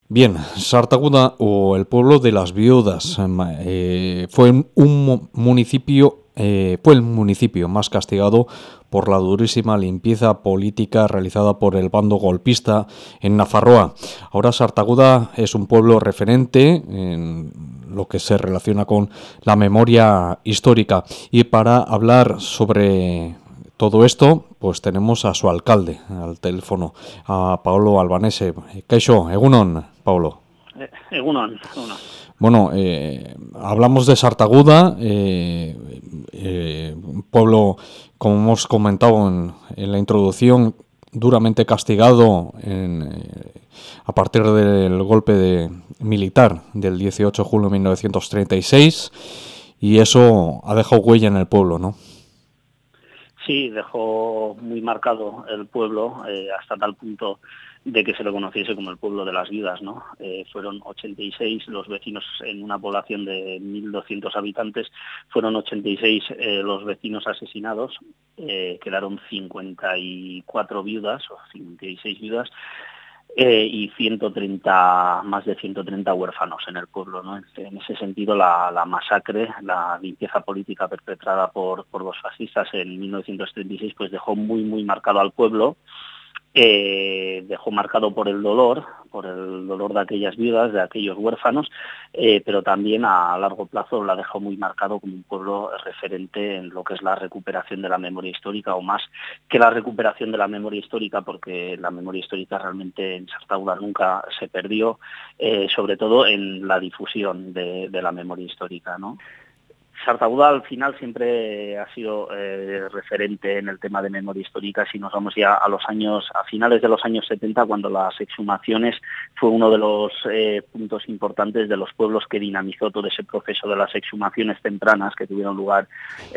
Bien, Sartaguda o el pueblo de las viudas fue fue el municipio más castigado por la durísima limpieza política realizada por el bando golpista en Nafarroa. Ahora Sartaguda es un pueblo referente en lo que se relaciona con la memoria histórica. Y para hablar sobre todo esto, pues tenemos a su alcalde al teléfono, a Paulo Albanese. Kaixo, egunon, Paulo. Egunon. Bueno, hablamos de Sartaguda, un pueblo, como hemos comentado en la introducción, duramente castigado a partir del golpe militar del 18 de julio de 1936, y eso ha dejado huella en el pueblo, ¿no? Sí, dejó muy marcado el pueblo hasta tal punto de que se lo conociese como el pueblo de las viudas, ¿no? Fueron 86 los vecinos en una población de 1.200 habitantes, fueron 86 los vecinos asesinados, quedaron 54 viudas o 56 viudas, y más de 130 huérfanos en el pueblo, ¿no? En ese sentido, la masacre, la limpieza política perpetrada por los fascistas en 1936, pues dejó muy marcado al pueblo. Dejó marcado por el dolor de aquellas viudas, de aquellos huérfanos, pero también a largo plazo la dejó muy marcado como un pueblo referente en lo que es la recuperación de la memoria histórica, o más que la recuperación de la memoria histórica, porque la memoria histórica realmente en Sartaguda nunca se perdió, sobre todo en la difusión de la memoria histórica, ¿no? Sartaguda al final siempre ha sido referente en el tema de memoria histórica. Si nos vamos ya a finales de los años 70, cuando las exhumaciones fue uno de los puntos importantes de los pueblos que dinamizó todo ese proceso de las exhumaciones tempranas que tuvieron lugar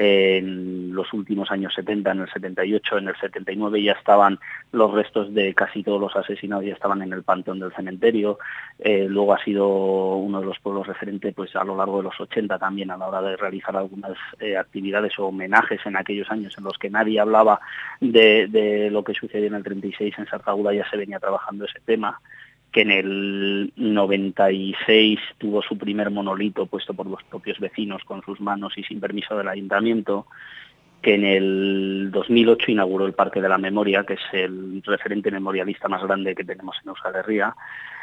en los últimos años 70, en el 78, en el 79 ya estaban los restos de casi todos los asesinados, ya estaban en el panteón del cementerio. Luego ha sido uno de los pueblos referentes pues a lo largo de los 80 también a la hora de realizar algunas actividades o homenajes en aquellos años en los que nadie hablaba de lo que sucedió en el 36 en Sartaguda. Ya se venía trabajando ese tema, que en el 96 tuvo su primer monolito puesto por los propios vecinos con sus manos y sin permiso del ayuntamiento, que en el 2008 inauguró el Parque de la Memoria, que es el referente memorialista más grande que tenemos en Euskal Herria,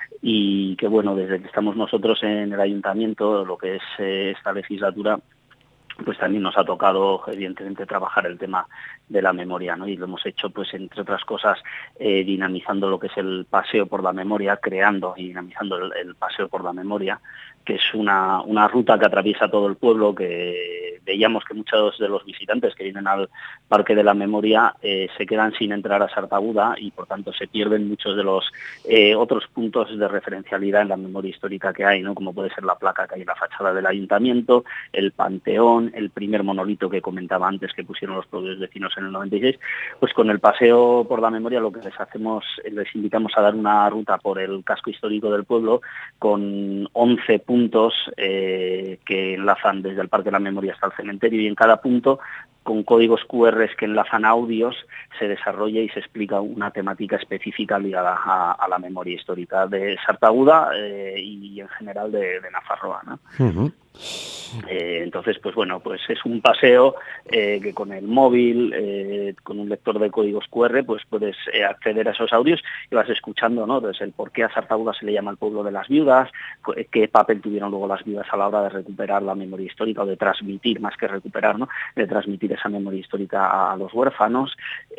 y que bueno, desde que estamos nosotros en el ayuntamiento, lo que es esta legislatura, pues también nos ha tocado evidentemente trabajar el tema de la memoria, ¿no? Y lo hemos hecho pues entre otras cosas dinamizando lo que es el paseo por la memoria, creando y dinamizando el paseo por la memoria, que es una ruta que atraviesa todo el pueblo, que veíamos que muchos de los visitantes que vienen al Parque de la Memoria se quedan sin entrar a Sartaguda y por tanto se pierden muchos de los otros puntos de referencialidad en la memoria histórica que hay, ¿no? Como puede ser la placa que hay en la fachada del ayuntamiento, el panteón, el primer monolito que comentaba antes que pusieron los propios vecinos en el 96, pues con el paseo por la memoria lo que les invitamos a dar una ruta por el casco histórico del pueblo con 11 puntos que enlazan desde el Parque de la Memoria hasta el cementerio, y en cada punto, con códigos QR que enlazan audios, se desarrolla y se explica una temática específica ligada a la memoria histórica de Sartaguda y en general de Nafarroa, ¿no? Uh-huh. Entonces, pues bueno, pues es un paseo que con el móvil, con un lector de códigos QR, pues puedes acceder a esos audios y vas escuchando, ¿no? Desde el por qué a Sartaguda se le llama el pueblo de las viudas, qué papel tuvieron luego las viudas a la hora de recuperar la memoria histórica, o de transmitir, más que recuperar, ¿no? De transmitir esa memoria histórica a los huérfanos.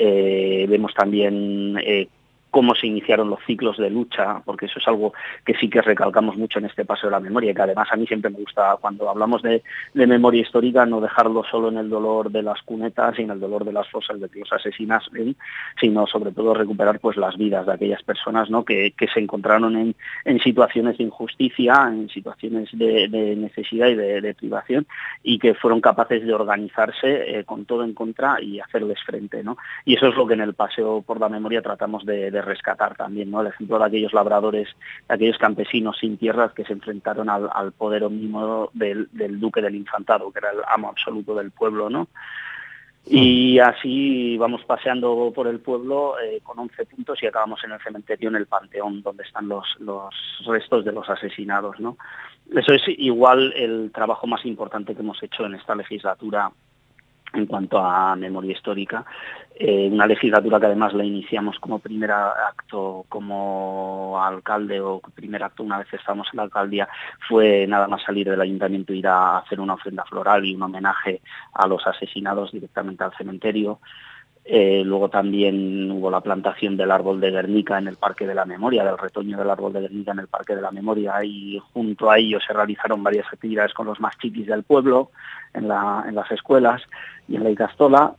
Vemos también cómo se iniciaron los ciclos de lucha, porque eso es algo que sí que recalcamos mucho en este paso de la memoria, y que además a mí siempre me gusta, cuando hablamos de memoria histórica, no dejarlo solo en el dolor de las cunetas y en el dolor de las fosas de que los asesinasen, sino sobre todo recuperar pues las vidas de aquellas personas, ¿no? que se encontraron en situaciones de injusticia, en situaciones de necesidad y de privación, y que fueron capaces de organizarse con todo en contra y hacerles frente, ¿no? Y eso es lo que en el paseo por la memoria tratamos de rescatar también, ¿no? El ejemplo de aquellos labradores, de aquellos campesinos sin tierras que se enfrentaron al poder omnímodo del duque del infantado, que era el amo absoluto del pueblo, ¿no? Y así vamos paseando por el pueblo con 11 puntos y acabamos en el cementerio, en el Panteón, donde están los restos de los asesinados, ¿no? Eso es igual el trabajo más importante que hemos hecho en esta legislatura en cuanto a memoria histórica, una legislatura que además la iniciamos como primer acto como alcalde, o primer acto una vez estábamos en la alcaldía, fue nada más salir del ayuntamiento ir a hacer una ofrenda floral y un homenaje a los asesinados directamente al cementerio. Luego también hubo la plantación del árbol de Guernica en el Parque de la Memoria, del retoño del árbol de Guernica en el Parque de la Memoria, y junto a ello se realizaron varias actividades con los más chiquis del pueblo, en las escuelas y en la Icastola.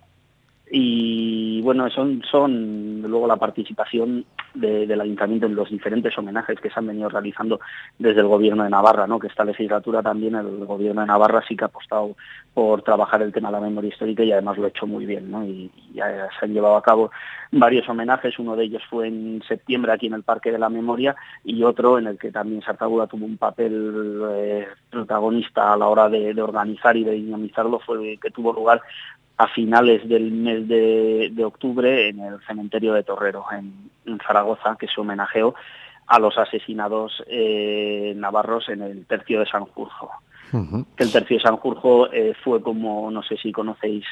Y bueno, son luego la participación del Ayuntamiento en los diferentes homenajes que se han venido realizando desde el Gobierno de Navarra, ¿no? Que esta legislatura también el Gobierno de Navarra sí que ha apostado por trabajar el tema de la memoria histórica y además lo ha hecho muy bien, ¿no? Y ya se han llevado a cabo varios homenajes, uno de ellos fue en septiembre aquí en el Parque de la Memoria y otro en el que también Sartaguda tuvo un papel protagonista a la hora de organizar y de dinamizarlo, fue el que tuvo lugar a finales del mes de octubre en el cementerio de Torrero, en Zaragoza, que se homenajeó a los asesinados navarros en el tercio de Sanjurjo. Que el tercio de Sanjurjo fue como, no sé si conocéis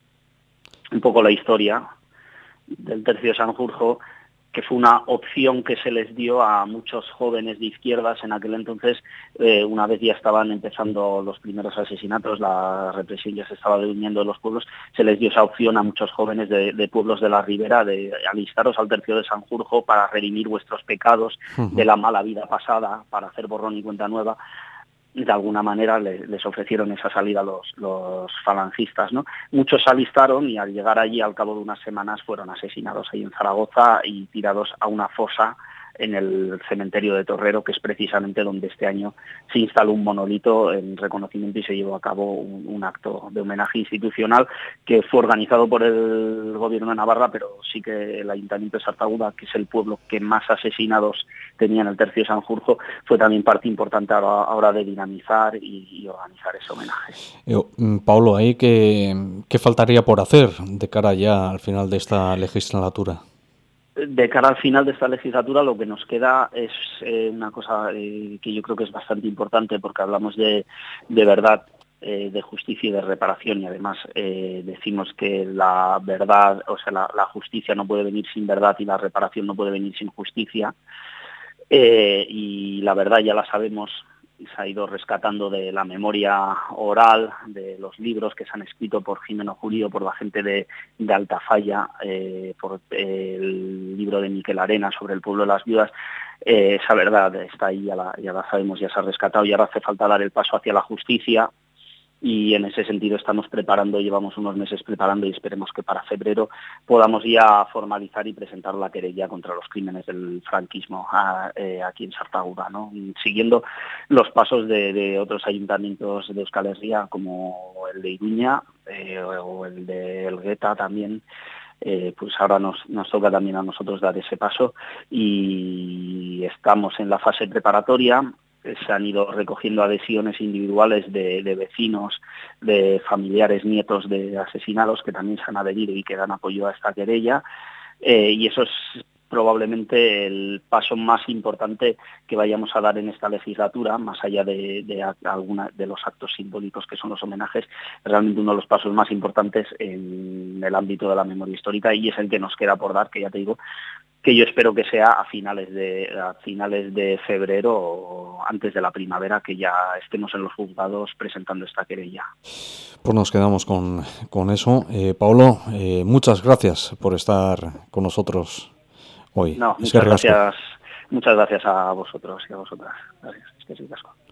un poco la historia del tercio de Sanjurjo, que fue una opción que se les dio a muchos jóvenes de izquierdas en aquel entonces, una vez ya estaban empezando los primeros asesinatos, la represión ya se estaba durmiendo en los pueblos, se les dio esa opción a muchos jóvenes de pueblos de la Ribera de alistaros al tercio de Sanjurjo para redimir vuestros pecados de la mala vida pasada, para hacer borrón y cuenta nueva. De alguna manera les ofrecieron esa salida los falangistas, ¿no? Muchos se alistaron y al llegar allí al cabo de unas semanas fueron asesinados ahí en Zaragoza y tirados a una fosa en el cementerio de Torrero, que es precisamente donde este año se instaló un monolito en reconocimiento y se llevó a cabo un acto de homenaje institucional que fue organizado por el Gobierno de Navarra, pero sí que el Ayuntamiento de Sartaguda, que es el pueblo que más asesinados tenía en el tercio de Sanjurjo, fue también parte importante a la hora de dinamizar y organizar ese homenaje. Pablo, ¿ahí qué faltaría por hacer de cara ya al final de esta legislatura? De cara al final de esta legislatura lo que nos queda es una cosa que yo creo que es bastante importante, porque hablamos de verdad, de justicia y de reparación, y además decimos que la verdad, o sea, la justicia no puede venir sin verdad y la reparación no puede venir sin justicia, y la verdad ya la sabemos, se ha ido rescatando de la memoria oral, de los libros que se han escrito por Jimeno Jurío, por la gente de Altafalla, por el libro de Miquel Arena sobre el pueblo de las viudas. Esa verdad está ahí, ya la sabemos, ya se ha rescatado y ahora hace falta dar el paso hacia la justicia. Y en ese sentido estamos preparando, llevamos unos meses preparando y esperemos que para febrero podamos ya formalizar y presentar la querella contra los crímenes del franquismo aquí en Sartaguda, ¿no? Siguiendo los pasos de otros ayuntamientos de Euskal Herria, como el de Iruña o el de Elgueta también. Pues ahora nos toca también a nosotros dar ese paso y estamos en la fase preparatoria. Se han ido recogiendo adhesiones individuales de vecinos, de familiares, nietos de asesinados que también se han adherido y que dan apoyo a esta querella, y eso es probablemente el paso más importante que vayamos a dar en esta legislatura, más allá de alguna de los actos simbólicos que son los homenajes, realmente uno de los pasos más importantes en el ámbito de la memoria histórica, y es el que nos queda por dar, que ya te digo, que yo espero que sea a finales de febrero o antes de la primavera, que ya estemos en los juzgados presentando esta querella. Pues nos quedamos con eso. Pablo, muchas gracias por estar con nosotros hoy. No, muchas gracias a vosotros y a vosotras. Gracias. Es que sí, casco.